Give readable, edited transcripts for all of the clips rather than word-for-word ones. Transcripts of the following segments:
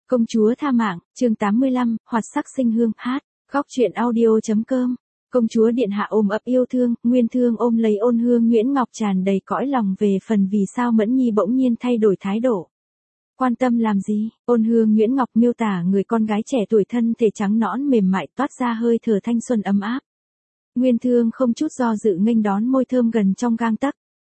Công chúa tha mạng, chương 85, hoạt sắc sinh hương, hát, góc truyện audio.com. Công chúa điện hạ ôm ấp yêu thương, Nguyên Thương ôm lấy Ôn Hương Nguyễn Ngọc tràn đầy cõi lòng về phần vì sao Mẫn Nhi bỗng nhiên thay đổi thái độ. Quan tâm làm gì? Ôn Hương Nguyễn Ngọc miêu tả người con gái trẻ tuổi thân thể trắng nõn mềm mại toát ra hơi thở thanh xuân ấm áp. Nguyên Thương không chút do dự nghênh đón môi thơm gần trong gang tấc.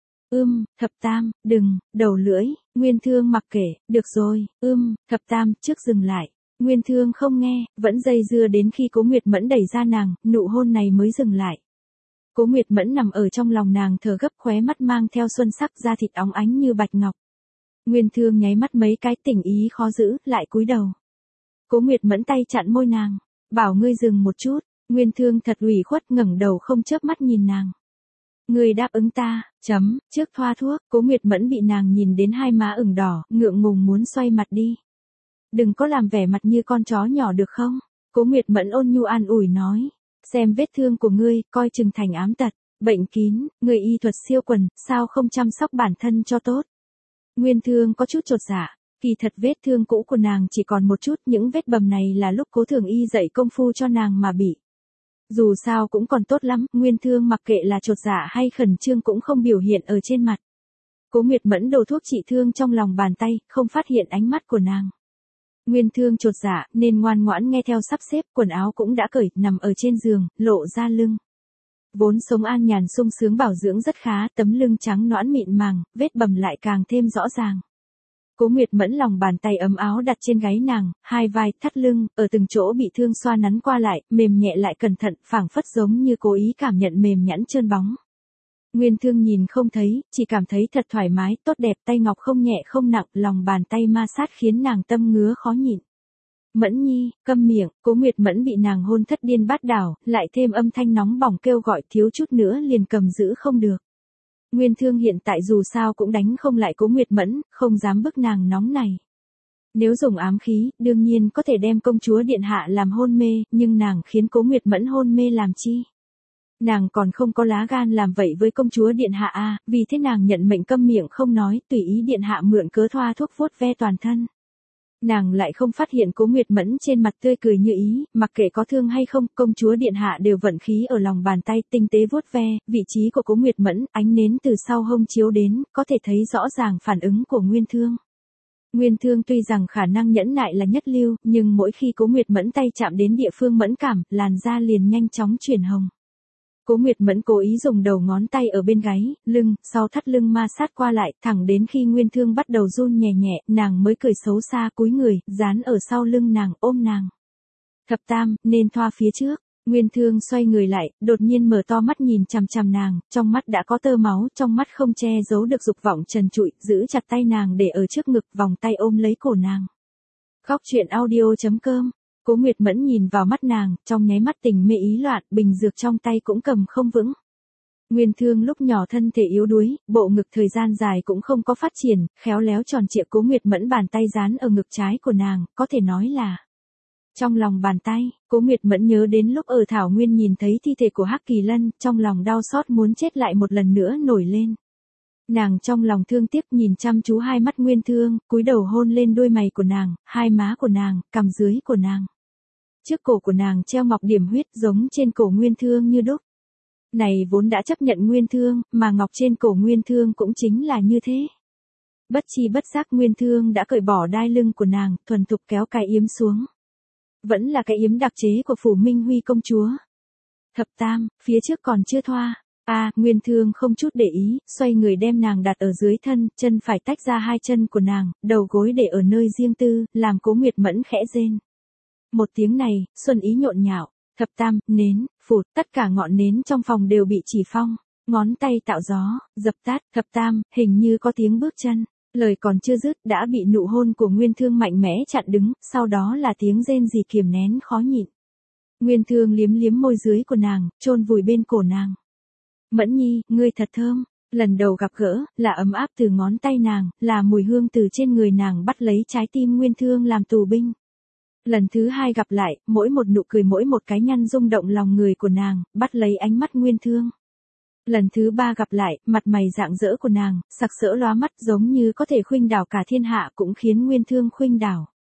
Thập tam, đừng, đầu lưỡi, Nguyên Thương mặc kệ, được rồi, thập tam, trước dừng lại. Nguyên Thương không nghe, vẫn dây dưa đến khi Cố Nguyệt Mẫn đẩy ra nàng, nụ hôn này mới dừng lại. Cố Nguyệt Mẫn nằm ở trong lòng nàng thở gấp, khóe mắt mang theo xuân sắc, da thịt óng ánh như bạch ngọc. Nguyên Thương nháy mắt mấy cái, tình ý khó giữ, lại cúi đầu. Cố Nguyệt Mẫn tay chặn môi nàng, bảo ngươi dừng một chút. Nguyên Thương thật ủy khuất, ngẩng đầu không chớp mắt nhìn nàng. Ngươi đáp ứng ta, trước thoa thuốc. Cố Nguyệt Mẫn bị nàng nhìn đến hai má ửng đỏ, ngượng ngùng muốn xoay mặt đi. Đừng có làm vẻ mặt như con chó nhỏ được không? Cố Nguyệt Mẫn ôn nhu an ủi nói. Xem vết thương của ngươi, coi chừng thành ám tật, bệnh kín, người y thuật siêu quần, sao không chăm sóc bản thân cho tốt? Nguyên Thương có chút chột dạ, kỳ thật vết thương cũ của nàng chỉ còn một chút, những vết bầm này là lúc Cố Thường Y dạy công phu cho nàng mà bị. Dù sao cũng còn tốt lắm, Nguyên Thương mặc kệ là chột dạ hay khẩn trương cũng không biểu hiện ở trên mặt. Cố Nguyệt Mẫn đổ thuốc trị thương trong lòng bàn tay, không phát hiện ánh mắt của nàng. Nguyên Thương chột dạ, nên ngoan ngoãn nghe theo sắp xếp, quần áo cũng đã cởi, nằm ở trên giường, lộ ra lưng. Vốn sống an nhàn sung sướng bảo dưỡng rất khá, tấm lưng trắng nõn mịn màng, vết bầm lại càng thêm rõ ràng. Cố Nguyệt Mẫn lòng bàn tay ấm áo đặt trên gáy nàng, hai vai, thắt lưng, ở từng chỗ bị thương xoa nắn qua lại, mềm nhẹ lại cẩn thận, phảng phất giống như cố ý cảm nhận mềm nhẵn trơn bóng. Nguyên Thương nhìn không thấy, chỉ cảm thấy thật thoải mái, tốt đẹp, tay ngọc không nhẹ không nặng, lòng bàn tay ma sát khiến nàng tâm ngứa khó nhịn. Mẫn Nhi, câm miệng. Cố Nguyệt Mẫn bị nàng hôn thất điên bát đảo, lại thêm âm thanh nóng bỏng kêu gọi, thiếu chút nữa liền cầm giữ không được. Nguyên Thương hiện tại dù sao cũng đánh không lại Cố Nguyệt Mẫn, không dám bức nàng nóng này. Nếu dùng ám khí, đương nhiên có thể đem công chúa điện hạ làm hôn mê, nhưng nàng khiến Cố Nguyệt Mẫn hôn mê làm chi? Nàng còn không có lá gan làm vậy với công chúa điện hạ à, vì thế nàng nhận mệnh câm miệng không nói, tùy ý điện hạ mượn cớ thoa thuốc vuốt ve toàn thân. Nàng lại không phát hiện Cố Nguyệt Mẫn trên mặt tươi cười như ý, mặc kệ có thương hay không, công chúa điện hạ đều vận khí ở lòng bàn tay, tinh tế vuốt ve, vị trí của Cố Nguyệt Mẫn, ánh nến từ sau hông chiếu đến, có thể thấy rõ ràng phản ứng của Nguyên Thương. Nguyên Thương tuy rằng khả năng nhẫn nại là nhất lưu, nhưng mỗi khi Cố Nguyệt Mẫn tay chạm đến địa phương mẫn cảm, làn da liền nhanh chóng chuyển hồng. Cố Nguyệt Mẫn cố ý dùng đầu ngón tay ở bên gáy, lưng, sau thắt lưng ma sát qua lại, thẳng đến khi Nguyên Thương bắt đầu run nhẹ nhẹ, nàng mới cười xấu xa cúi người, dán ở sau lưng nàng, ôm nàng. Thập tam, nên thoa phía trước. Nguyên Thương xoay người lại, đột nhiên mở to mắt nhìn chằm chằm nàng, trong mắt đã có tơ máu, trong mắt không che giấu được dục vọng trần trụi, giữ chặt tay nàng để ở trước ngực, vòng tay ôm lấy cổ nàng. Góc truyện audio.com. Cố Nguyệt Mẫn nhìn vào mắt nàng, trong nháy mắt tình mê ý loạn, bình dược trong tay cũng cầm không vững. Nguyên Thương lúc nhỏ thân thể yếu đuối, bộ ngực thời gian dài cũng không có phát triển, khéo léo tròn trịa. Cố Nguyệt Mẫn bàn tay dán ở ngực trái của nàng, có thể nói là trong lòng bàn tay. Cố Nguyệt Mẫn nhớ đến lúc ở Thảo Nguyên nhìn thấy thi thể của Hắc Kỳ Lân, trong lòng đau xót muốn chết lại một lần nữa nổi lên. Nàng trong lòng thương tiếc nhìn chăm chú hai mắt Nguyên Thương, cúi đầu hôn lên đuôi mày của nàng, hai má của nàng, cằm dưới của nàng. Trước cổ của nàng treo ngọc điểm huyết giống trên cổ Nguyên Thương như đúc. Này vốn đã chấp nhận Nguyên Thương, mà ngọc trên cổ Nguyên Thương cũng chính là như thế. Bất chi bất giác Nguyên Thương đã cởi bỏ đai lưng của nàng, thuần thục kéo cái yếm xuống. Vẫn là cái yếm đặc chế của Phủ Minh Huy công chúa. Thập tam, phía trước còn chưa thoa. Nguyên Thương không chút để ý, xoay người đem nàng đặt ở dưới thân, chân phải tách ra hai chân của nàng, đầu gối để ở nơi riêng tư, làm Cố Nguyệt Mẫn khẽ rên. Một tiếng này, xuân ý nhộn nhạo. Thập tam, nến, phụt, tất cả ngọn nến trong phòng đều bị chỉ phong. Ngón tay tạo gió, dập tắt. Thập tam, hình như có tiếng bước chân. Lời còn chưa dứt, đã bị nụ hôn của Nguyên Thương mạnh mẽ chặn đứng, sau đó là tiếng rên rỉ kiềm nén khó nhịn. Nguyên Thương liếm liếm môi dưới của nàng, chôn vùi bên cổ nàng. Mẫn Nhi, ngươi thật thơm. Lần đầu gặp gỡ, là ấm áp từ ngón tay nàng, là mùi hương từ trên người nàng bắt lấy trái tim Nguyên Thương làm tù binh. Lần thứ hai gặp lại, mỗi một nụ cười mỗi một cái nhăn rung động lòng người của nàng, bắt lấy ánh mắt Nguyên Thương. Lần thứ ba gặp lại, mặt mày rạng rỡ của nàng, sặc sỡ lóa mắt giống như có thể khuynh đảo cả thiên hạ cũng khiến Nguyên Thương khuynh đảo.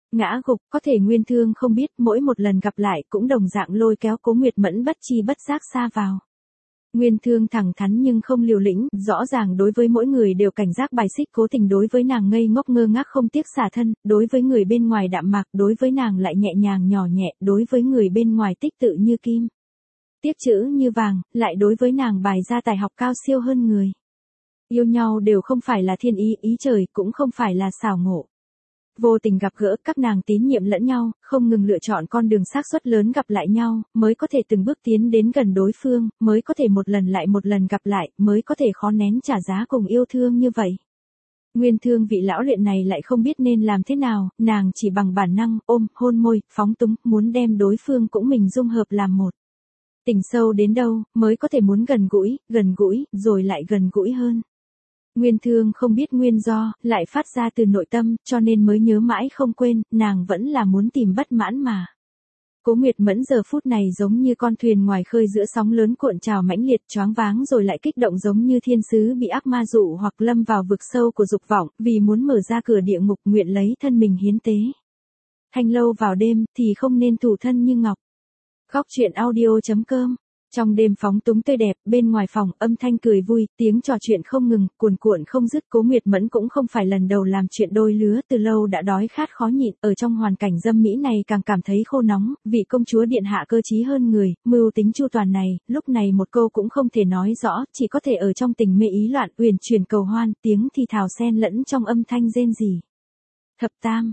Ngã gục, có thể Nguyên Thương không biết, mỗi một lần gặp lại cũng đồng dạng lôi kéo Cố Nguyệt Mẫn bất chi bất giác xa vào. Nguyên Thương thẳng thắn nhưng không liều lĩnh, rõ ràng đối với mỗi người đều cảnh giác bài xích, cố tình đối với nàng ngây ngốc ngơ ngác không tiếc xả thân, đối với người bên ngoài đạm mạc, đối với nàng lại nhẹ nhàng nhỏ nhẹ, đối với người bên ngoài tích tự như kim, tiếc chữ như vàng, lại đối với nàng bài ra tài học cao siêu hơn người. Yêu nhau đều không phải là thiên ý, ý trời, cũng không phải là xảo ngộ. Vô tình gặp gỡ, các nàng tín nhiệm lẫn nhau, không ngừng lựa chọn con đường xác suất lớn gặp lại nhau, mới có thể từng bước tiến đến gần đối phương, mới có thể một lần lại một lần gặp lại, mới có thể khó nén trả giá cùng yêu thương như vậy. Nguyên Thương vị lão luyện này lại không biết nên làm thế nào, nàng chỉ bằng bản năng, ôm, hôn môi, phóng túng, muốn đem đối phương cũng mình dung hợp làm một. Tình sâu đến đâu, mới có thể muốn gần gũi, rồi lại gần gũi hơn. Nguyên Thương không biết nguyên do, lại phát ra từ nội tâm, cho nên mới nhớ mãi không quên, nàng vẫn là muốn tìm bất mãn mà. Cố Nguyệt Mẫn giờ phút này giống như con thuyền ngoài khơi giữa sóng lớn cuộn trào mãnh liệt, choáng váng rồi lại kích động giống như thiên sứ bị ác ma dụ hoặc lâm vào vực sâu của dục vọng, vì muốn mở ra cửa địa ngục nguyện lấy thân mình hiến tế. Thanh lâu vào đêm thì không nên thủ thân như ngọc. Góc truyện audio.com. Trong đêm phóng túng tươi đẹp, bên ngoài phòng, âm thanh cười vui, tiếng trò chuyện không ngừng, cuồn cuộn không dứt. Cố Nguyệt Mẫn cũng không phải lần đầu làm chuyện đôi lứa, từ lâu đã đói khát khó nhịn, ở trong hoàn cảnh dâm mỹ này càng cảm thấy khô nóng, vị công chúa điện hạ cơ trí hơn người, mưu tính chu toàn này, lúc này một câu cũng không thể nói rõ, chỉ có thể ở trong tình mê ý loạn, uyển chuyển cầu hoan, tiếng thì thào xen lẫn trong âm thanh rên rỉ. Thập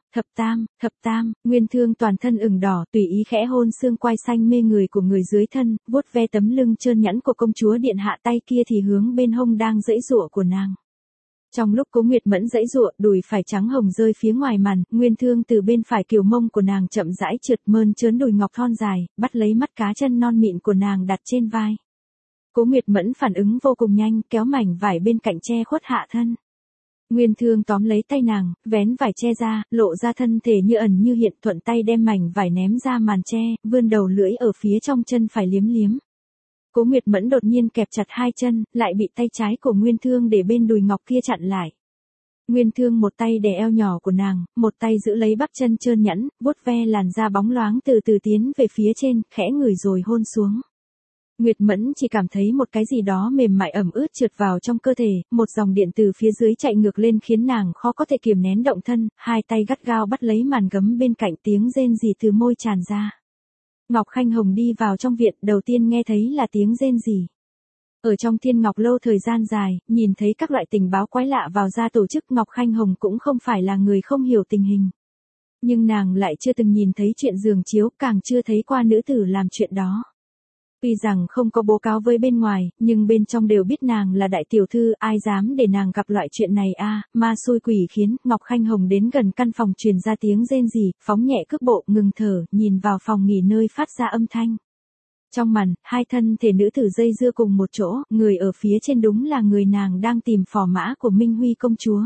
tam, Nguyên Thương toàn thân ửng đỏ, tùy ý khẽ hôn xương quai xanh mê người của người dưới thân, vuốt ve tấm lưng trơn nhẵn của công chúa điện hạ, tay kia thì hướng bên hông đang giãy giụa của nàng. Trong lúc Cố Nguyệt Mẫn giãy giụa, đùi phải trắng hồng rơi phía ngoài màn, Nguyên Thương từ bên phải kiều mông của nàng chậm rãi trượt mơn trớn đùi ngọc thon dài, bắt lấy mắt cá chân non mịn của nàng đặt trên vai. Cố Nguyệt Mẫn phản ứng vô cùng nhanh, kéo mảnh vải bên cạnh che khuất hạ thân. Nguyên Thương tóm lấy tay nàng, vén vải che ra, lộ ra thân thể như ẩn như hiện, thuận tay đem mảnh vải ném ra màn che, vươn đầu lưỡi ở phía trong chân phải liếm liếm. Cố Nguyệt Mẫn đột nhiên kẹp chặt hai chân, lại bị tay trái của Nguyên Thương để bên đùi ngọc kia chặn lại. Nguyên Thương một tay đè eo nhỏ của nàng, một tay giữ lấy bắp chân trơn nhẵn, vuốt ve làn da bóng loáng từ từ tiến về phía trên, khẽ ngửi rồi hôn xuống. Nguyệt Mẫn chỉ cảm thấy một cái gì đó mềm mại ẩm ướt trượt vào trong cơ thể, một dòng điện từ phía dưới chạy ngược lên khiến nàng khó có thể kiềm nén động thân, hai tay gắt gao bắt lấy màn gấm bên cạnh, tiếng rên rỉ từ môi tràn ra. Ngọc Khanh Hồng đi vào trong viện, đầu tiên nghe thấy là tiếng rên rỉ. Ở trong Thiên Ngọc lâu thời gian dài, nhìn thấy các loại tình báo quái lạ vào ra tổ chức, Ngọc Khanh Hồng cũng không phải là người không hiểu tình hình. Nhưng nàng lại chưa từng nhìn thấy chuyện giường chiếu, càng chưa thấy qua nữ tử làm chuyện đó. Tuy rằng không có báo cáo với bên ngoài, nhưng bên trong đều biết nàng là đại tiểu thư, ai dám để nàng gặp loại chuyện này a, ma xui quỷ khiến. Ngọc Khanh Hồng đến gần căn phòng truyền ra tiếng rên rỉ, phóng nhẹ cước bộ, ngừng thở, nhìn vào phòng nghỉ nơi phát ra âm thanh. Trong màn, hai thân thể nữ tử dây dưa cùng một chỗ, người ở phía trên đúng là người nàng đang tìm, phò mã của Minh Huy công chúa.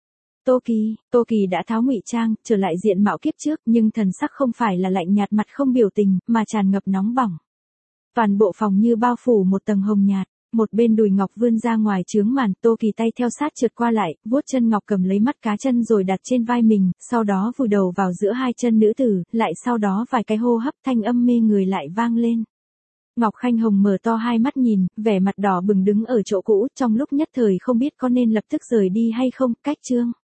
Tô Kỳ đã tháo ngụy trang, trở lại diện mạo kiếp trước, nhưng thần sắc không phải là lạnh nhạt mặt không biểu tình, mà tràn ngập nóng bỏng. Toàn bộ phòng như bao phủ một tầng hồng nhạt, một bên đùi ngọc vươn ra ngoài chướng màn, Tô Kỳ tay theo sát trượt qua lại, vuốt chân ngọc cầm lấy mắt cá chân rồi đặt trên vai mình, sau đó vùi đầu vào giữa hai chân nữ tử, lại sau đó vài cái hô hấp thanh âm mê người lại vang lên. Ngọc Khanh Hồng mở to hai mắt nhìn, vẻ mặt đỏ bừng đứng ở chỗ cũ, trong lúc nhất thời không biết có nên lập tức rời đi hay không, cách chương.